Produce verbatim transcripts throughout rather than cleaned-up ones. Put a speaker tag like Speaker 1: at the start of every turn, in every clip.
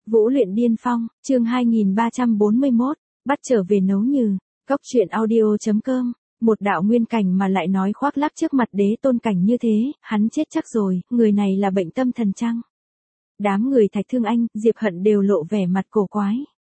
Speaker 1: Vũ luyện điên phong, chương hai nghìn ba trăm bốn mươi mốt, bắt trở về nấu nhừ, cốc truyện audio chấm com, một đạo nguyên cảnh mà lại nói khoác lác trước mặt đế tôn cảnh như thế, hắn chết chắc rồi, người này là bệnh tâm thần chăng? Đám người Thạch Thương Anh, Diệp Hận đều lộ vẻ mặt cổ quái.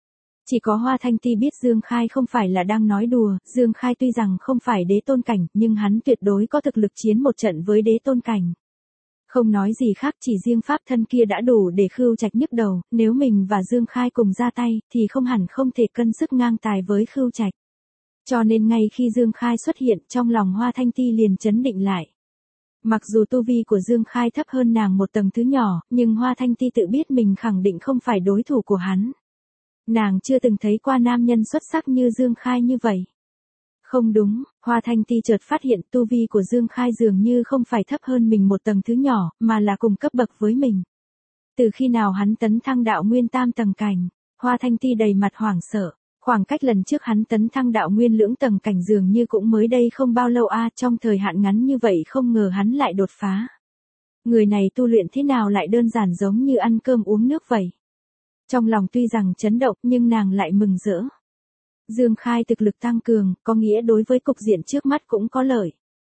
Speaker 1: Chỉ có Hoa Thanh Ti biết Dương Khai không phải là đang nói đùa, Dương Khai tuy rằng không phải đế tôn cảnh, nhưng hắn tuyệt đối có thực lực chiến một trận với đế tôn cảnh. Không nói gì khác, chỉ riêng pháp thân kia đã đủ để Khưu Trạch nhức đầu, nếu mình và Dương Khai cùng ra tay, thì không hẳn không thể cân sức ngang tài với Khưu Trạch. Cho nên ngay khi Dương Khai xuất hiện, trong lòng Hoa Thanh Ti liền chấn định lại. Mặc dù tu vi của Dương Khai thấp hơn nàng một tầng thứ nhỏ, nhưng Hoa Thanh Ti tự biết mình khẳng định không phải đối thủ của hắn. Nàng chưa từng thấy qua nam nhân xuất sắc như Dương Khai như vậy. Không đúng, Hoa Thanh Ti chợt phát hiện tu vi của Dương Khai dường như không phải thấp hơn mình một tầng thứ nhỏ, mà là cùng cấp bậc với mình. Từ khi nào hắn tấn thăng đạo nguyên tam tầng cảnh, Hoa Thanh Ti đầy mặt hoảng sợ. Khoảng cách lần trước hắn tấn thăng đạo nguyên lưỡng tầng cảnh dường như cũng mới đây không bao lâu a, trong thời hạn ngắn như vậy không ngờ hắn lại đột phá. Người này tu luyện thế nào lại đơn giản giống như ăn cơm uống nước vậy. Trong lòng tuy rằng chấn động nhưng nàng lại mừng rỡ. Dương Khai thực lực tăng cường, có nghĩa đối với cục diện trước mắt cũng có lợi.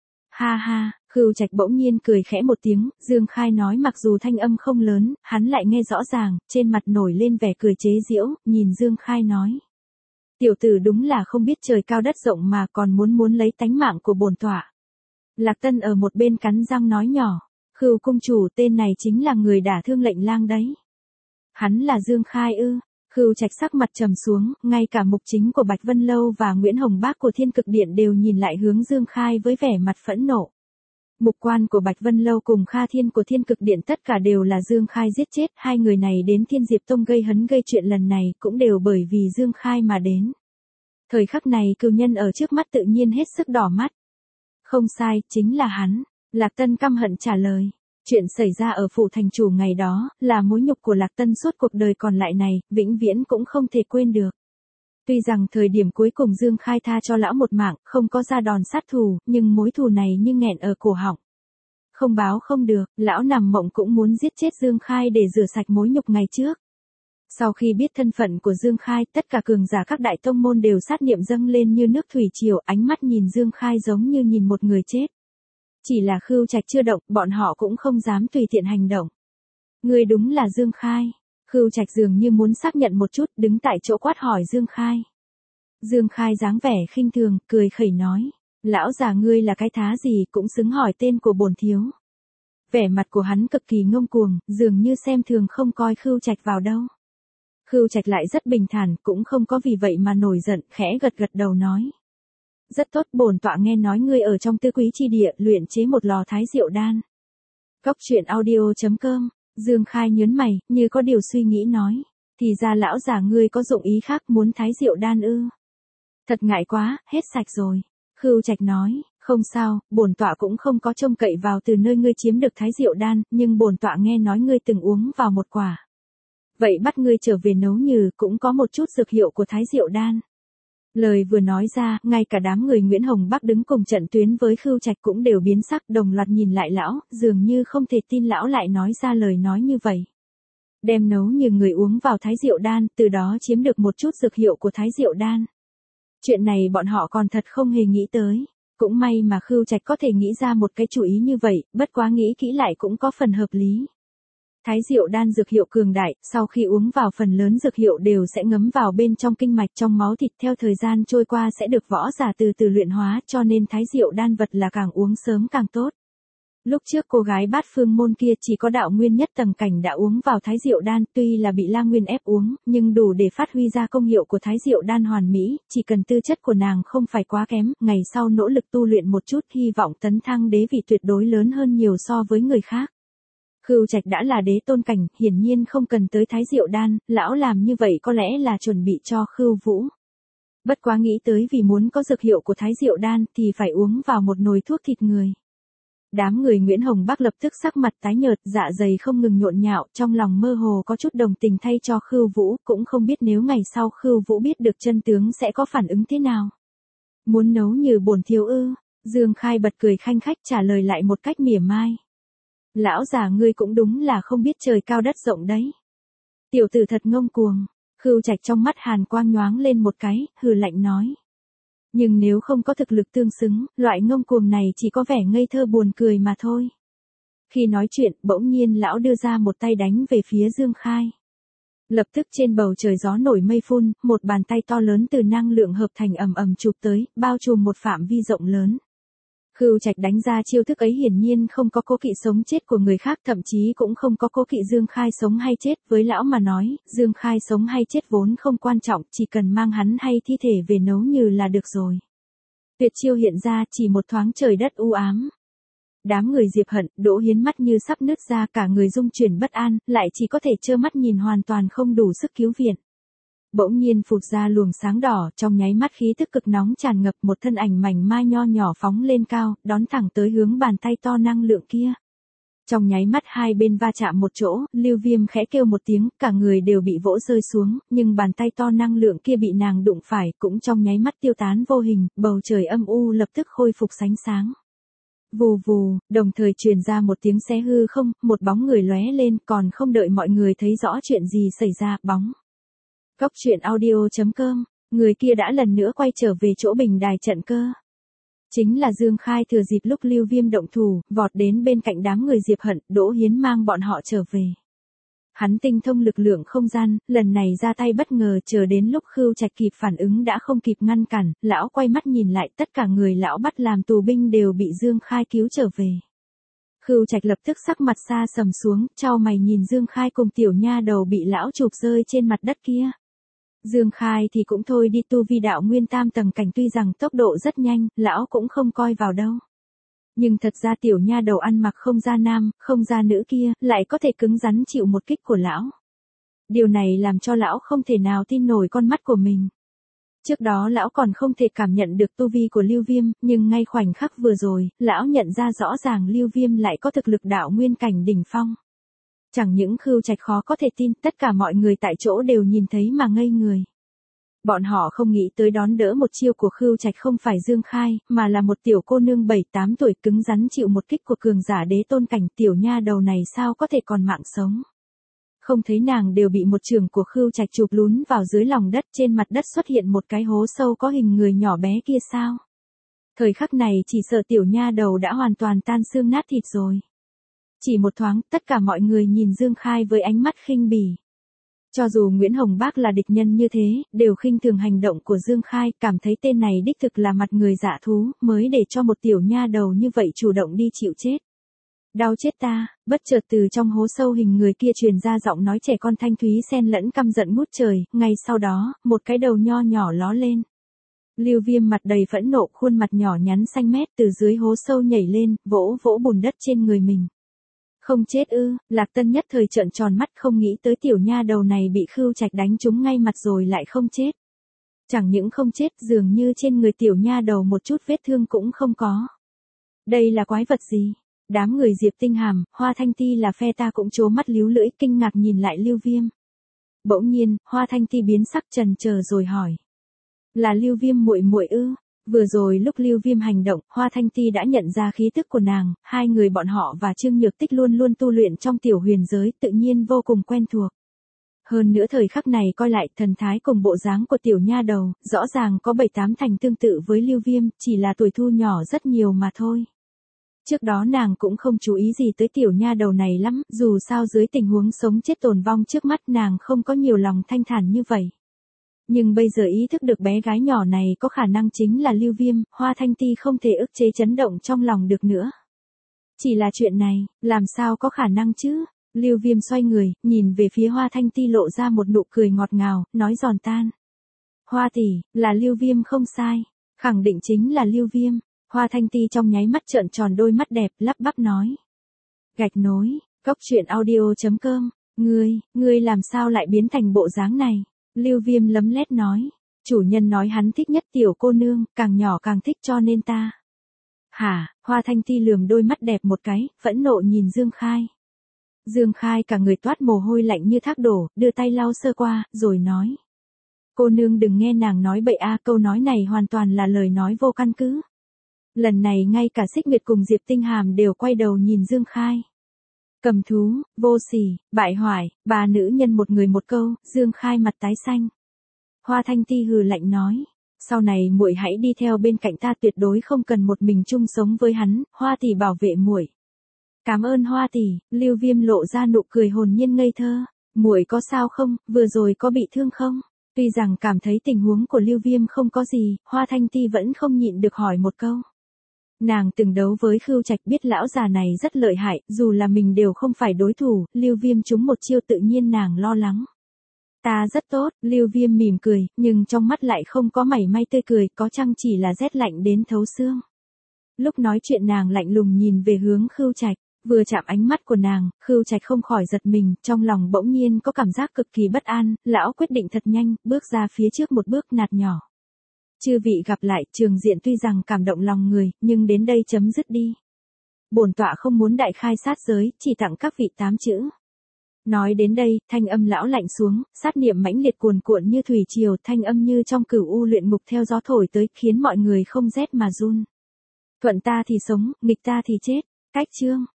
Speaker 1: Ha ha, Khưu Trạch bỗng nhiên cười khẽ một tiếng, Dương Khai nói mặc dù thanh âm không lớn, hắn lại nghe rõ ràng, trên mặt nổi lên vẻ cười chế giễu, nhìn Dương Khai nói. Tiểu tử đúng là không biết trời cao đất rộng mà còn muốn muốn lấy tánh mạng của bổn tọa. Lạc Tân ở một bên cắn răng nói nhỏ, Khưu cung chủ tên này chính là người đả thương lệnh lang đấy. Hắn là Dương Khai ư? Khưu Trạch sắc mặt trầm xuống, ngay cả mục chính của Bạch Vân Lâu và Nguyễn Hồng Bác của Thiên Cực Điện đều nhìn lại hướng Dương Khai với vẻ mặt phẫn nộ. Mục quan của Bạch Vân Lâu cùng Kha Thiên của Thiên Cực Điện tất cả đều là Dương Khai giết chết, hai người này đến Thiên Diệp Tông gây hấn gây chuyện lần này cũng đều bởi vì Dương Khai mà đến. Thời khắc này cừu nhân ở trước mắt tự nhiên hết sức đỏ mắt. Không sai, chính là hắn, Lạc Tân căm hận trả lời. Chuyện xảy ra ở phủ thành chủ ngày đó, là mối nhục của Lạc Tân suốt cuộc đời còn lại này, vĩnh viễn cũng không thể quên được. Tuy rằng thời điểm cuối cùng Dương Khai tha cho lão một mạng, không có ra đòn sát thù, nhưng mối thù này như nghẹn ở cổ họng. Không báo không được, lão nằm mộng cũng muốn giết chết Dương Khai để rửa sạch mối nhục ngày trước. Sau khi biết thân phận của Dương Khai, tất cả cường giả các đại tông môn đều sát niệm dâng lên như nước thủy triều, ánh mắt nhìn Dương Khai giống như nhìn một người chết. Chỉ là Khưu Trạch chưa động, bọn họ cũng không dám tùy tiện hành động. Người đúng là Dương Khai. Khưu Trạch dường như muốn xác nhận một chút, đứng tại chỗ quát hỏi Dương Khai. Dương Khai dáng vẻ khinh thường, cười khẩy nói. Lão già ngươi là cái thá gì cũng xứng hỏi tên của bổn thiếu. Vẻ mặt của hắn cực kỳ ngông cuồng, dường như xem thường không coi Khưu Trạch vào đâu. Khưu Trạch lại rất bình thản, cũng không có vì vậy mà nổi giận, khẽ gật gật đầu nói. Rất tốt, bổn tọa nghe nói ngươi ở trong Tư Quý chi địa luyện chế một lò thái diệu đan. Cốc truyện audio chấm com, Dương Khai nhớn mày, như có điều suy nghĩ nói, thì ra lão già ngươi có dụng ý khác muốn thái diệu đan ư? Thật ngại quá, hết sạch rồi. Khưu Trạch nói, không sao, bổn tọa cũng không có trông cậy vào từ nơi ngươi chiếm được thái diệu đan, nhưng bổn tọa nghe nói ngươi từng uống vào một quả. Vậy bắt ngươi trở về nấu nhừ cũng có một chút dược hiệu của thái diệu đan. Lời vừa nói ra, ngay cả đám người Nguyễn Hồng Bắc đứng cùng trận tuyến với Khưu Trạch cũng đều biến sắc, đồng loạt nhìn lại lão, dường như không thể tin lão lại nói ra lời nói như vậy. Đem nấu như người uống vào thái diệu đan, từ đó chiếm được một chút dược hiệu của thái diệu đan. Chuyện này bọn họ còn thật không hề nghĩ tới. Cũng may mà Khưu Trạch có thể nghĩ ra một cái chủ ý như vậy, bất quá nghĩ kỹ lại cũng có phần hợp lý. Thái diệu đan dược hiệu cường đại, sau khi uống vào phần lớn dược hiệu đều sẽ ngấm vào bên trong kinh mạch trong máu thịt, theo thời gian trôi qua sẽ được võ giả từ từ luyện hóa, cho nên thái diệu đan vật là càng uống sớm càng tốt. Lúc trước cô gái Bát Phương môn kia chỉ có đạo nguyên nhất tầng cảnh đã uống vào thái diệu đan, tuy là bị La Nguyên ép uống, nhưng đủ để phát huy ra công hiệu của thái diệu đan hoàn mỹ, chỉ cần tư chất của nàng không phải quá kém, ngày sau nỗ lực tu luyện một chút, hy vọng tấn thăng đế vị tuyệt đối lớn hơn nhiều so với người khác. Khưu Trạch đã là đế tôn cảnh, hiển nhiên không cần tới thái diệu đan, lão làm như vậy có lẽ là chuẩn bị cho Khưu Vũ. Bất quá nghĩ tới vì muốn có dược hiệu của thái diệu đan thì phải uống vào một nồi thuốc thịt người. Đám người Nguyễn Hồng Bắc lập tức sắc mặt tái nhợt, dạ dày không ngừng nhộn nhạo, trong lòng mơ hồ có chút đồng tình thay cho Khưu Vũ, cũng không biết nếu ngày sau Khưu Vũ biết được chân tướng sẽ có phản ứng thế nào. Muốn nấu như bổn thiếu ư? Dương Khai bật cười khanh khách trả lời lại một cách mỉa mai. Lão già ngươi cũng đúng là không biết trời cao đất rộng đấy. Tiểu tử thật ngông cuồng. Khưu Trạch trong mắt hàn quang nhoáng lên một cái, hừ lạnh nói. Nhưng nếu không có thực lực tương xứng, loại ngông cuồng này chỉ có vẻ ngây thơ buồn cười mà thôi. Khi nói chuyện, bỗng nhiên lão đưa ra một tay đánh về phía Dương Khai. Lập tức trên bầu trời gió nổi mây phun, một bàn tay to lớn từ năng lượng hợp thành ầm ầm chụp tới, bao trùm một phạm vi rộng lớn. Khưu Trạch đánh ra chiêu thức ấy hiển nhiên không có cố kỵ sống chết của người khác, thậm chí cũng không có cố kỵ Dương Khai sống hay chết, với lão mà nói, Dương Khai sống hay chết vốn không quan trọng, chỉ cần mang hắn hay thi thể về nấu như là được rồi. Tuyệt chiêu hiện ra, chỉ một thoáng trời đất u ám. Đám người Diệp Hận, Đỗ Hiến mắt như sắp nứt ra, cả người rung chuyển bất an, lại chỉ có thể trơ mắt nhìn hoàn toàn không đủ sức cứu viện. Bỗng nhiên phụt ra luồng sáng đỏ, trong nháy mắt khí tức cực nóng tràn ngập, một thân ảnh mảnh mai nho nhỏ phóng lên cao, đón thẳng tới hướng bàn tay to năng lượng kia. Trong nháy mắt hai bên va chạm một chỗ, Lưu Viêm khẽ kêu một tiếng, cả người đều bị vỗ rơi xuống, nhưng bàn tay to năng lượng kia bị nàng đụng phải, cũng trong nháy mắt tiêu tán vô hình, bầu trời âm u lập tức khôi phục sánh sáng. Vù vù, đồng thời truyền ra một tiếng xé hư không, một bóng người lóe lên, còn không đợi mọi người thấy rõ chuyện gì xảy ra, bóng. Cốc truyện audio chấm com, người kia đã lần nữa quay trở về chỗ bình đài trận cơ. Chính là Dương Khai thừa dịp lúc Lưu Viêm động thủ, vọt đến bên cạnh đám người Diệp Hận, Đỗ Hiến mang bọn họ trở về. Hắn tinh thông lực lượng không gian, lần này ra tay bất ngờ, chờ đến lúc Khưu Trạch kịp phản ứng đã không kịp ngăn cản, lão quay mắt nhìn lại, tất cả người lão bắt làm tù binh đều bị Dương Khai cứu trở về. Khưu Trạch lập tức sắc mặt xa sầm xuống, chau mày nhìn Dương Khai cùng tiểu nha đầu bị lão chụp rơi trên mặt đất kia. Dương Khai thì cũng thôi đi, tu vi đạo nguyên tam tầng cảnh tuy rằng tốc độ rất nhanh, lão cũng không coi vào đâu. Nhưng thật ra tiểu nha đầu ăn mặc không ra nam, không ra nữ kia, lại có thể cứng rắn chịu một kích của lão. Điều này làm cho lão không thể nào tin nổi con mắt của mình. Trước đó lão còn không thể cảm nhận được tu vi của Lưu Viêm, nhưng ngay khoảnh khắc vừa rồi, lão nhận ra rõ ràng Lưu Viêm lại có thực lực đạo nguyên cảnh đỉnh phong. Chẳng những Khưu Trạch khó có thể tin, tất cả mọi người tại chỗ đều nhìn thấy mà ngây người. Bọn họ không nghĩ tới đón đỡ một chiêu của Khưu Trạch không phải Dương Khai, mà là một tiểu cô nương bảy tám tuổi cứng rắn chịu một kích của cường giả đế tôn cảnh, tiểu nha đầu này sao có thể còn mạng sống. Không thấy nàng đều bị một chưởng của Khưu Trạch chụp lún vào dưới lòng đất, trên mặt đất xuất hiện một cái hố sâu có hình người nhỏ bé kia sao. Thời khắc này chỉ sợ tiểu nha đầu đã hoàn toàn tan xương nát thịt rồi. Chỉ một thoáng, tất cả mọi người nhìn Dương Khai với ánh mắt khinh bỉ. Cho dù Nguyễn Hồng Bác là địch nhân như thế, đều khinh thường hành động của Dương Khai, cảm thấy tên này đích thực là mặt người dạ thú, mới để cho một tiểu nha đầu như vậy chủ động đi chịu chết. Đau chết ta, bất chợt từ trong hố sâu hình người kia truyền ra giọng nói trẻ con thanh thúy xen lẫn căm giận ngút trời, ngay sau đó, một cái đầu nho nhỏ ló lên. Lưu Viêm mặt đầy phẫn nộ, khuôn mặt nhỏ nhắn xanh mét từ dưới hố sâu nhảy lên, vỗ vỗ bùn đất trên người mình. Không chết ư? Lạc Tân nhất thời trợn tròn mắt, không nghĩ tới tiểu nha đầu này bị Khưu Trạch đánh trúng ngay mặt rồi lại không chết. Chẳng những không chết, dường như trên người tiểu nha đầu một chút vết thương cũng không có. Đây là quái vật gì? Đám người Diệp Tinh Hàm, Hoa Thanh Ti là phe ta cũng trố mắt líu lưỡi, kinh ngạc nhìn lại Lưu Viêm. Bỗng nhiên, Hoa Thanh Ti biến sắc trần chờ rồi hỏi: "Là Lưu Viêm muội muội ư?" Vừa rồi lúc Lưu Viêm hành động, Hoa Thanh Ti đã nhận ra khí tức của nàng, hai người bọn họ và Trương Nhược Tích luôn luôn tu luyện trong tiểu huyền giới, tự nhiên vô cùng quen thuộc. Hơn nữa thời khắc này coi lại thần thái cùng bộ dáng của tiểu nha đầu, rõ ràng có bảy tám thành tương tự với Lưu Viêm, chỉ là tuổi thu nhỏ rất nhiều mà thôi. Trước đó nàng cũng không chú ý gì tới tiểu nha đầu này lắm, dù sao dưới tình huống sống chết tồn vong trước mắt nàng không có nhiều lòng thanh thản như vậy. Nhưng bây giờ ý thức được bé gái nhỏ này có khả năng chính là Lưu Viêm, Hoa Thanh Ti không thể ức chế chấn động trong lòng được nữa. Chỉ là chuyện này, làm sao có khả năng chứ? Lưu Viêm xoay người, nhìn về phía Hoa Thanh Ti lộ ra một nụ cười ngọt ngào, nói giòn tan: "Hoa tỷ, là Lưu Viêm không sai, khẳng định chính là Lưu Viêm." Hoa Thanh Ti trong nháy mắt trợn tròn đôi mắt đẹp, lắp bắp nói: "Gạch nối, cốc truyện audio chấm com, ngươi, ngươi làm sao lại biến thành bộ dáng này?" Lưu Viêm lấm lét nói: "Chủ nhân nói hắn thích nhất tiểu cô nương, càng nhỏ càng thích cho nên ta." "Hả?" Hoa Thanh Ti lườm đôi mắt đẹp một cái, phẫn nộ nhìn Dương Khai. Dương Khai cả người toát mồ hôi lạnh như thác đổ, đưa tay lau sơ qua, rồi nói: "Cô nương đừng nghe nàng nói bậy a, câu nói này hoàn toàn là lời nói vô căn cứ." Lần này ngay cả Xích Nguyệt cùng Diệp Tinh Hàm đều quay đầu nhìn Dương Khai. Cầm thú, vô sỉ, bại hoại, ba nữ nhân một người một câu, Dương Khai mặt tái xanh. Hoa Thanh Ti hừ lạnh nói, sau này muội hãy đi theo bên cạnh ta, tuyệt đối không cần một mình chung sống với hắn, Hoa tỷ bảo vệ muội. Cảm ơn Hoa tỷ, Lưu Viêm lộ ra nụ cười hồn nhiên ngây thơ, muội có sao không, vừa rồi có bị thương không? Tuy rằng cảm thấy tình huống của Lưu Viêm không có gì, Hoa Thanh Ti vẫn không nhịn được hỏi một câu. Nàng từng đấu với Khưu Trạch, biết lão già này rất lợi hại, dù là mình đều không phải đối thủ, Lưu Viêm trúng một chiêu tự nhiên nàng lo lắng. Ta rất tốt, Lưu Viêm mỉm cười, nhưng trong mắt lại không có mảy may tươi cười, có chăng chỉ là rét lạnh đến thấu xương. Lúc nói chuyện nàng lạnh lùng nhìn về hướng Khưu Trạch, vừa chạm ánh mắt của nàng, Khưu Trạch không khỏi giật mình, trong lòng bỗng nhiên có cảm giác cực kỳ bất an, lão quyết định thật nhanh, bước ra phía trước một bước nạt nhỏ. Chư vị gặp lại, trường diện tuy rằng cảm động lòng người, nhưng đến đây chấm dứt đi. Bổn tọa không muốn đại khai sát giới, chỉ tặng các vị tám chữ. Nói đến đây, thanh âm lão lạnh xuống, sát niệm mãnh liệt cuồn cuộn như thủy triều, thanh âm như trong cửu u luyện ngục theo gió thổi tới, khiến mọi người không rét mà run. Thuận ta thì sống, nghịch ta thì chết. Cách chương